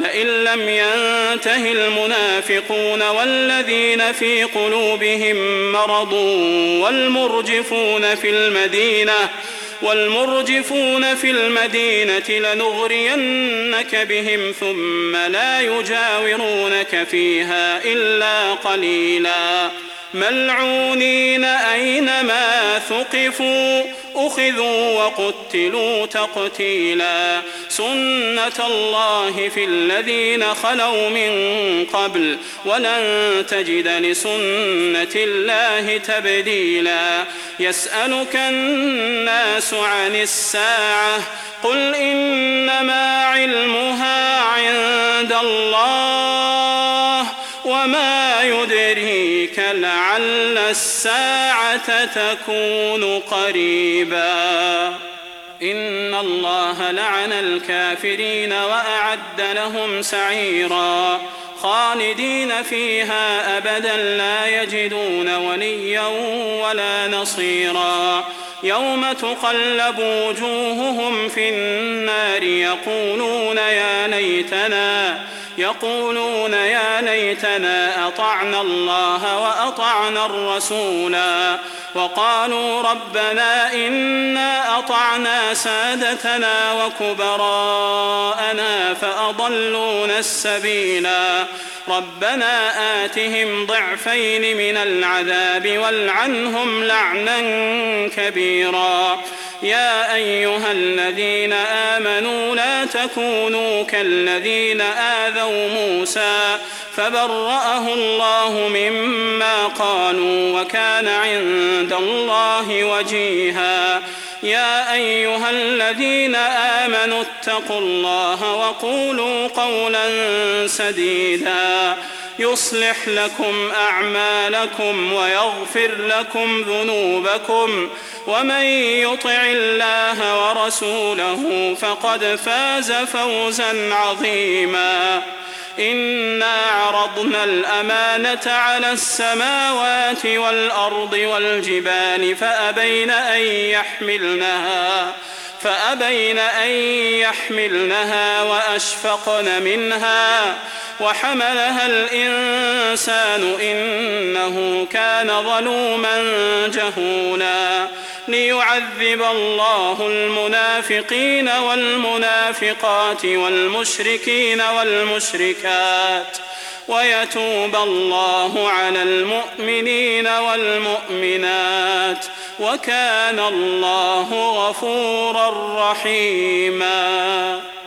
لئن لم ينته المنافقون والذين في قلوبهم مرض والمرجفون في المدينة لنغرينك بهم ثم لا يجاورونك فيها إلا قليلا ملعونين أينما ثقفوا أخذوا وقتلوا تقتيلا سنة الله في الذين خلوا من قبل ولن تجد لسنة الله تبديلا يسألك الناس عن الساعة قل إنما علمها عند الله وما يدريك لعل الساعة تكون قريبا إن الله لعن الكافرين وأعد لهم سعيرا خالدين فيها أبدا لا يجدون وليا ولا نصيرا يوم تقلب وجوههم في النار يقولون يا ليتنا أطعنا الله وأطعنا الرسولا وقالوا ربنا إنا أطعنا سادتنا وكبراءنا فأضلونا السبيلا ربنا آتهم ضعفين من العذاب والعنهم لعنا كبيرا يا أيها الذين آمنوا لا تكونوا كالذين آذوا موسى فبرأه الله مما قالوا وكان عند الله وجيها يا أيها الذين آمنوا اتقوا الله وقولوا قولا سديدا يصلح لكم أعمالكم ويغفر لكم ذنوبكم ومن يطع الله ورسوله فقد فاز فوزا عظيما إنا عرضنا الأمانة على السماوات والأرض والجبال فأبين أن يحملنها وأشفقن منها وحملها الإنسان إنه كان ظلوما جهولا ليعذب الله المنافقين والمنافقات والمشركين والمشركات ويتوب الله على المؤمنين والمؤمنات وكان الله غفورا رحيما.